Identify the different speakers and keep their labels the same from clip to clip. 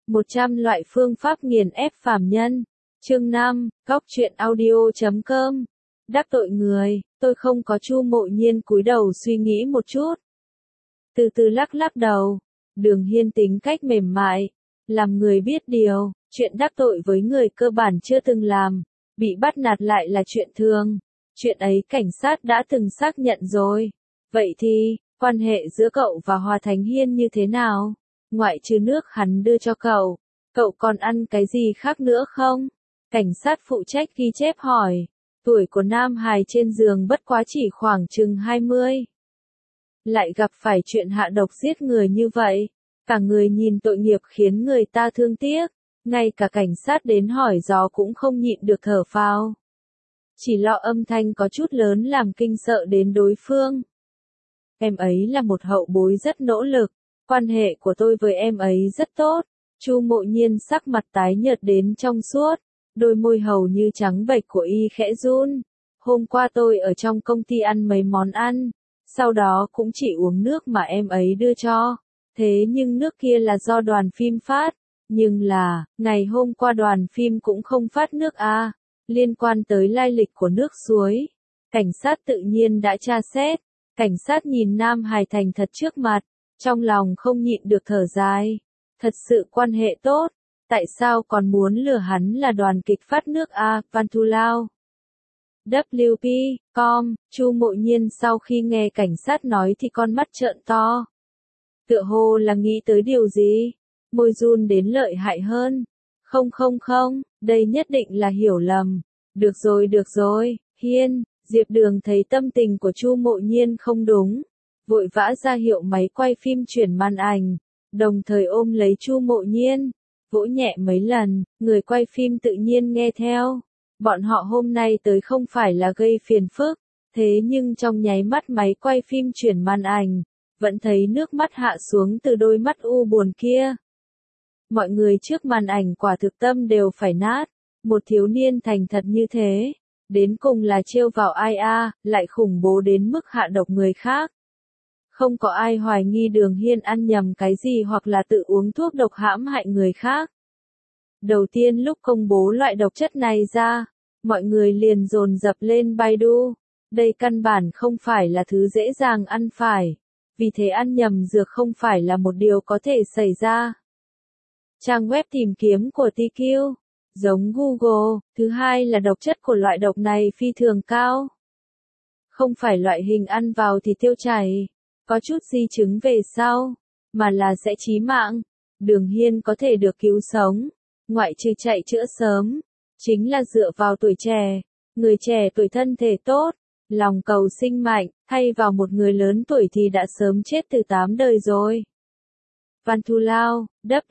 Speaker 1: 100 loại phương pháp nghiền ép phàm nhân. Chương 5, goctruyện audio.com. Đắc tội người, tôi không có. Chu Mộ Nhiên cúi đầu suy nghĩ một chút. Từ từ lắc lắc đầu. Đường Hiên tính cách mềm mại, làm người biết điều, chuyện đắc tội với người cơ bản chưa từng làm, bị bắt nạt lại là chuyện thường. Chuyện ấy cảnh sát đã từng xác nhận rồi. Vậy thì, quan hệ giữa cậu và Hòa Thành Hiên như thế nào? Ngoại trừ nước hắn đưa cho cậu còn ăn cái gì khác nữa không? Cảnh sát phụ trách ghi chép hỏi. Tuổi của nam hài trên giường bất quá chỉ khoảng chừng 20. Lại gặp phải chuyện hạ độc giết người như vậy. Cả người nhìn tội nghiệp khiến người ta thương tiếc. Ngay cả cảnh sát đến hỏi dò cũng không nhịn được thở phào. Chỉ lo âm thanh có chút lớn làm kinh sợ đến đối phương. Em ấy là một hậu bối rất nỗ lực. Quan hệ của tôi với em ấy rất tốt. Chu Mộ Nhiên sắc mặt tái nhợt đến trong suốt. Đôi môi hầu như trắng bệch của y khẽ run. Hôm qua tôi ở trong công ty ăn mấy món ăn. Sau đó cũng chỉ uống nước mà em ấy đưa cho. Thế nhưng nước kia là do đoàn phim phát. Nhưng là, ngày hôm qua đoàn phim cũng không phát nước à. Liên quan tới lai lịch của nước suối. Cảnh sát tự nhiên đã tra xét. Cảnh sát nhìn nam hài thành thật trước mặt. Trong lòng không nhịn được thở dài. Thật sự quan hệ tốt. Tại sao còn muốn lừa hắn là đoàn kịch phát nước à, Văn Thù Lao? WP, com, Chu Mộ Nhiên sau khi nghe cảnh sát nói thì con mắt trợn to. Tựa hồ là nghĩ tới điều gì? Môi run đến lợi hại hơn. Không, đây nhất định là hiểu lầm. Được rồi, Hiên. Diệp Đường thấy tâm tình của Chu Mộ Nhiên không đúng. Vội vã ra hiệu máy quay phim chuyển màn ảnh. Đồng thời ôm lấy Chu Mộ Nhiên. Vỗ nhẹ mấy lần, người quay phim tự nhiên nghe theo. Bọn họ hôm nay tới không phải là gây phiền phức. Thế nhưng trong nháy mắt máy quay phim chuyển màn ảnh. Vẫn thấy nước mắt hạ xuống từ đôi mắt u buồn kia. Mọi người trước màn ảnh quả thực tâm đều phải nát. Một thiếu niên thành thật như thế. Đến cùng là trêu vào ai a, lại khủng bố đến mức hạ độc người khác. Không có ai hoài nghi Đường Hiên ăn nhầm cái gì hoặc là tự uống thuốc độc hãm hại người khác. Đầu tiên lúc công bố loại độc chất này ra, mọi người liền dồn dập lên Baidu. Đây căn bản không phải là thứ dễ dàng ăn phải. Vì thế ăn nhầm dược không phải là một điều có thể xảy ra. Trang web tìm kiếm của TQ, giống Google, thứ hai là độc chất của loại độc này phi thường cao. Không phải loại hình ăn vào thì tiêu chảy, có chút di chứng về sau, mà là sẽ chí mạng. Đường Hiên có thể được cứu sống, ngoại trừ chạy chữa sớm, chính là dựa vào tuổi trẻ. Người trẻ tuổi thân thể tốt, lòng cầu sinh mạnh, thay vào một người lớn tuổi thì đã sớm chết từ 8 đời rồi. Văn Thù Lao,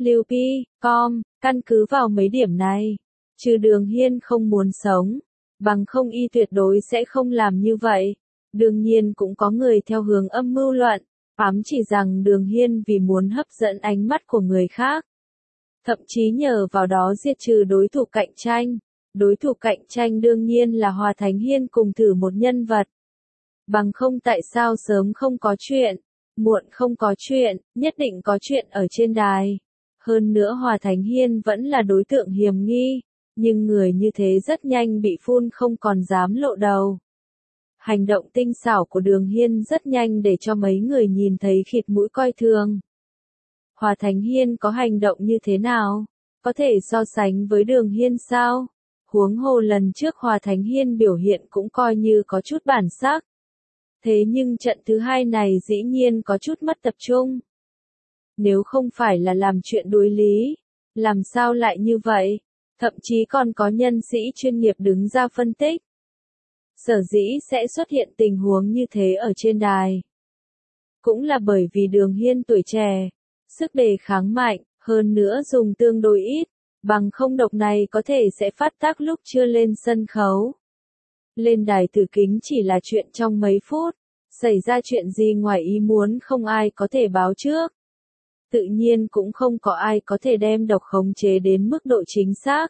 Speaker 1: WP, com, căn cứ vào mấy điểm này, trừ Đường Hiên không muốn sống, bằng không y tuyệt đối sẽ không làm như vậy. Đương nhiên cũng có người theo hướng âm mưu luận, ám chỉ rằng Đường Hiên vì muốn hấp dẫn ánh mắt của người khác. Thậm chí nhờ vào đó diệt trừ đối thủ cạnh tranh. Đối thủ cạnh tranh đương nhiên là Hòa Thành Hiên cùng thử một nhân vật. Bằng không tại sao sớm không có chuyện, muộn không có chuyện, nhất định có chuyện ở trên đài. Hơn nữa Hòa Thành Hiên vẫn là đối tượng hiểm nghi, nhưng người như thế rất nhanh bị phun không còn dám lộ đầu. Hành động tinh xảo của Đường Hiên rất nhanh để cho mấy người nhìn thấy khịt mũi coi thường. Hòa Thành Hiên có hành động như thế nào? Có thể so sánh với Đường Hiên sao? Huống hồ lần trước Hòa Thành Hiên biểu hiện cũng coi như có chút bản sắc. Thế nhưng trận thứ hai này dĩ nhiên có chút mất tập trung. Nếu không phải là làm chuyện đối lý, làm sao lại như vậy? Thậm chí còn có nhân sĩ chuyên nghiệp đứng ra phân tích. Sở dĩ sẽ xuất hiện tình huống như thế ở trên đài. Cũng là bởi vì Đường Hiên tuổi trẻ, sức đề kháng mạnh, hơn nữa dùng tương đối ít, bằng không độc này có thể sẽ phát tác lúc chưa lên sân khấu. Lên đài thử kính chỉ là chuyện trong mấy phút, xảy ra chuyện gì ngoài ý muốn không ai có thể báo trước. Tự nhiên cũng không có ai có thể đem độc khống chế đến mức độ chính xác.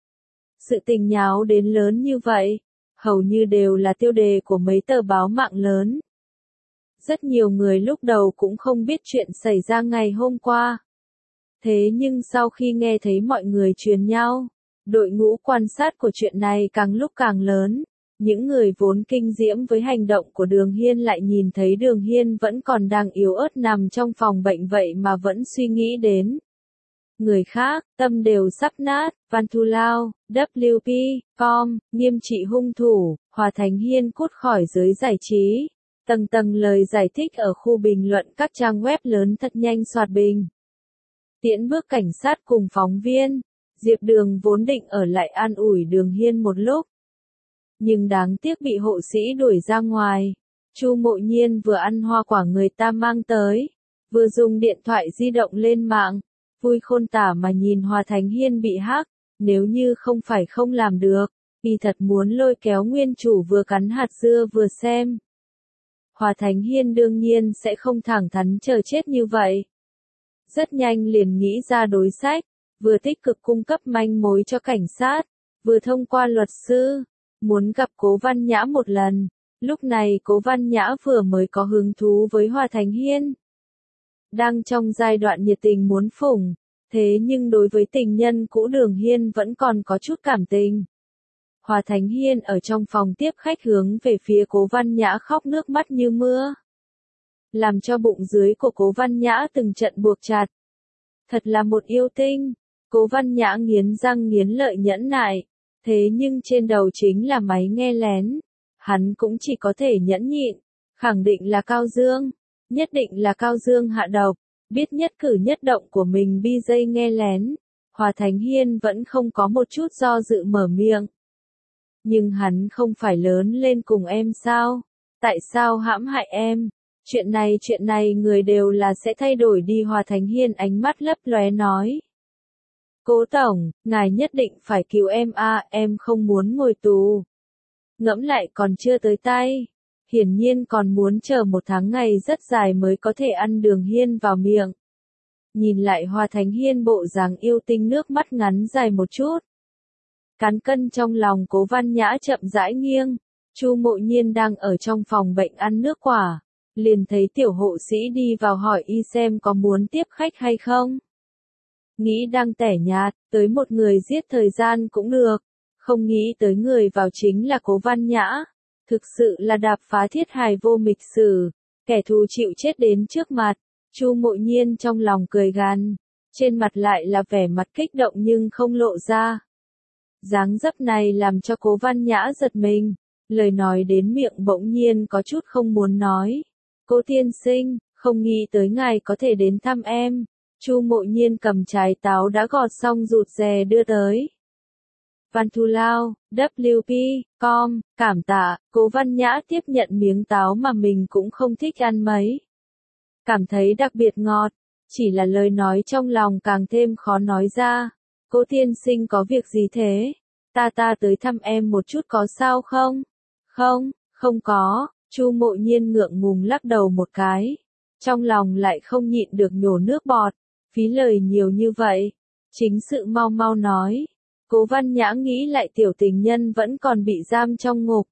Speaker 1: Sự tình nháo đến lớn như vậy, hầu như đều là tiêu đề của mấy tờ báo mạng lớn. Rất nhiều người lúc đầu cũng không biết chuyện xảy ra ngày hôm qua. Thế nhưng sau khi nghe thấy mọi người truyền nhau, đội ngũ quan sát của chuyện này càng lúc càng lớn. Những người vốn kinh diễm với hành động của Đường Hiên lại nhìn thấy Đường Hiên vẫn còn đang yếu ớt nằm trong phòng bệnh vậy mà vẫn suy nghĩ đến người khác, tâm đều sắp nát. Văn Thù Lao, WP, Com, nghiêm trị hung thủ, Hòa Thành Hiên cút khỏi giới giải trí. Tầng tầng lời giải thích ở khu bình luận các trang web lớn thật nhanh soạt bình. Tiễn bước cảnh sát cùng phóng viên, Diệp Đường vốn định ở lại an ủi Đường Hiên một lúc. Nhưng đáng tiếc bị hộ sĩ đuổi ra ngoài. Chu Mộ Nhiên vừa ăn hoa quả người ta mang tới, vừa dùng điện thoại di động lên mạng, vui khôn tả mà nhìn Hòa Thành Hiên bị hack, nếu như không phải không làm được, y thật muốn lôi kéo nguyên chủ vừa cắn hạt dưa vừa xem. Hòa Thành Hiên đương nhiên sẽ không thẳng thắn chờ chết như vậy. Rất nhanh liền nghĩ ra đối sách, vừa tích cực cung cấp manh mối cho cảnh sát, vừa thông qua luật sư, muốn gặp Cố Văn Nhã một lần. Lúc này Cố Văn Nhã vừa mới có hứng thú với Hòa Thành Hiên. Đang trong giai đoạn nhiệt tình muốn phủng, thế nhưng đối với tình nhân cũ Đường Hiên vẫn còn có chút cảm tình. Hòa Thành Hiên ở trong phòng tiếp khách hướng về phía Cố Văn Nhã khóc nước mắt như mưa. Làm cho bụng dưới của Cố Văn Nhã từng trận buộc chặt. Thật là một yêu tinh. Cố Văn Nhã nghiến răng nghiến lợi nhẫn nại. Thế nhưng trên đầu chính là máy nghe lén. Hắn cũng chỉ có thể nhẫn nhịn. Khẳng định là Cao Dương. Nhất định là Cao Dương hạ độc. Biết nhất cử nhất động của mình BJ nghe lén. Hòa Thành Hiên vẫn không có một chút do dự mở miệng. Nhưng hắn không phải lớn lên cùng em sao? Tại sao hãm hại em? Chuyện này người đều là sẽ thay đổi đi. Hòa Thành Hiên ánh mắt lấp lóe nói. Cố tổng, ngài nhất định phải cứu em a, em không muốn ngồi tù. Ngẫm lại còn chưa tới tay. Hiển nhiên còn muốn chờ một tháng ngày rất dài mới có thể ăn Đường Hiên vào miệng. Nhìn lại Hòa Thành Hiên bộ dáng yêu tinh nước mắt ngắn dài một chút. Cán cân trong lòng Cố Văn Nhã chậm rãi nghiêng. Chu Mộ Nhiên đang ở trong phòng bệnh ăn nước quả. Liền thấy tiểu hộ sĩ đi vào hỏi y xem có muốn tiếp khách hay không. Nghĩ đang tẻ nhạt, tới một người giết thời gian cũng được. Không nghĩ tới người vào chính là Cố Văn Nhã. Thực sự là đạp phá thiết hài vô mịch sử. Kẻ thù chịu chết đến trước mặt. Chu Mộ Nhiên trong lòng cười gằn. Trên mặt lại là vẻ mặt kích động nhưng không lộ ra. Dáng dấp này làm cho Cố Văn Nhã giật mình. Lời nói đến miệng bỗng nhiên có chút không muốn nói. Cố tiên sinh, không nghĩ tới ngài có thể đến thăm em. Chu Mộ Nhiên cầm trái táo đã gọt xong rụt rè đưa tới. Văn Thù Lao, WP, Com, cảm tạ. Cố Văn Nhã tiếp nhận miếng táo mà mình cũng không thích ăn mấy. Cảm thấy đặc biệt ngọt, chỉ là lời nói trong lòng càng thêm khó nói ra. Cố tiên sinh có việc gì thế? Ta tới thăm em một chút có sao không? Không có. Chu Mộ Nhiên ngượng ngùng lắc đầu một cái. Trong lòng lại không nhịn được nhổ nước bọt. Phí lời nhiều như vậy. Chính sự mau nói. Cố Văn Nhã nghĩ lại tiểu tình nhân vẫn còn bị giam trong ngục.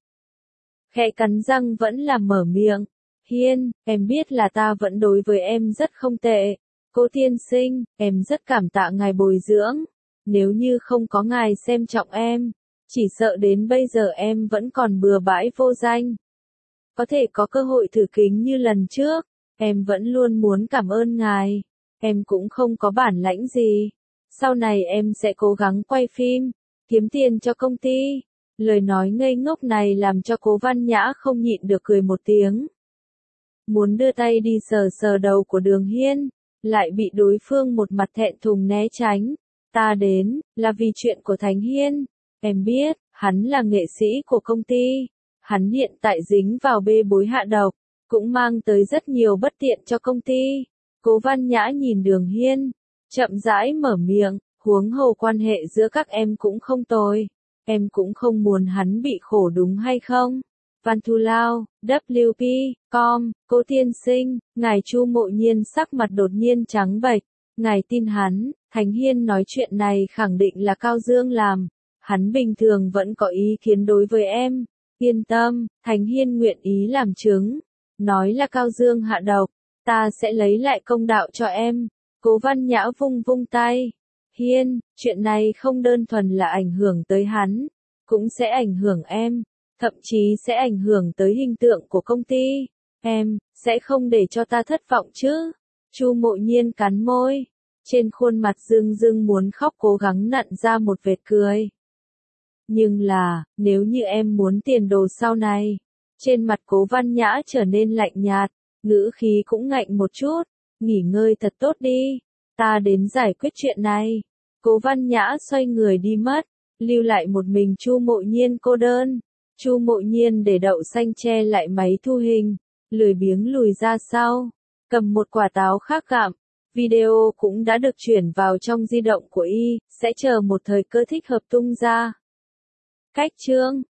Speaker 1: Khẽ cắn răng vẫn là mở miệng. Hiên, em biết là ta vẫn đối với em rất không tệ. Cố tiên sinh, em rất cảm tạ ngài bồi dưỡng. Nếu như không có ngài xem trọng em, chỉ sợ đến bây giờ em vẫn còn bừa bãi vô danh. Có thể có cơ hội thử kính như lần trước, em vẫn luôn muốn cảm ơn ngài. Em cũng không có bản lãnh gì. Sau này em sẽ cố gắng quay phim, kiếm tiền cho công ty. Lời nói ngây ngốc này làm cho Cố Văn Nhã không nhịn được cười một tiếng. Muốn đưa tay đi sờ đầu của Đường Hiên, lại bị đối phương một mặt thẹn thùng né tránh. Ta đến, là vì chuyện của Thành Hiên. Em biết, hắn là nghệ sĩ của công ty. Hắn hiện tại dính vào bê bối hạ độc, cũng mang tới rất nhiều bất tiện cho công ty. Cố Văn Nhã nhìn Đường Hiên, chậm rãi mở miệng, huống hồ quan hệ giữa các em cũng không tồi. Em cũng không muốn hắn bị khổ đúng hay không? Văn Thù Lao, WP, Com, Cố tiên sinh, ngài. Chu Mộ Nhiên sắc mặt đột nhiên trắng bệch. Ngài tin hắn? Thành Hiên nói chuyện này khẳng định là Cao Dương làm. Hắn bình thường vẫn có ý kiến đối với em. Yên tâm, Thành Hiên nguyện ý làm chứng. Nói là Cao Dương hạ độc. Ta sẽ lấy lại công đạo cho em. Cố Văn Nhã vung vung tay. Hiên, chuyện này không đơn thuần là ảnh hưởng tới hắn, cũng sẽ ảnh hưởng em, thậm chí sẽ ảnh hưởng tới hình tượng của công ty. Em, sẽ không để cho ta thất vọng chứ? Chu Mộ Nhiên cắn môi. Trên khuôn mặt rưng rưng muốn khóc cố gắng nặn ra một vệt cười. Nhưng là, nếu như em muốn tiền đồ sau này. Trên mặt Cố Văn Nhã trở nên lạnh nhạt, ngữ khí cũng ngạnh một chút. Nghỉ ngơi thật tốt đi, ta đến giải quyết chuyện này. Cố Văn Nhã xoay người đi mất, lưu lại một mình Chu Mộ Nhiên cô đơn. Chu Mộ Nhiên để đậu xanh che lại máy thu hình, lười biếng lùi ra sau, cầm một quả táo khác gặm. Video cũng đã được chuyển vào trong di động của y, sẽ chờ một thời cơ thích hợp tung ra. Cách chương